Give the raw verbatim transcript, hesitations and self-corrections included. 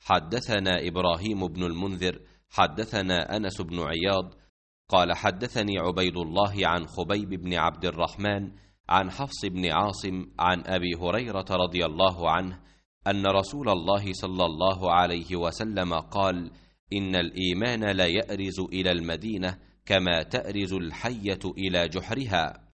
حدثنا إبراهيم بن المنذر حدثنا أنس بن عياض قال حدثني عبيد الله عن خبيب بن عبد الرحمن عن حفص بن عاصم عن أبي هريرة رضي الله عنه أن رسول الله صلى الله عليه وسلم قال: إن الإيمان لا يأرز إلى المدينة كما تأرز الحية إلى جحرها.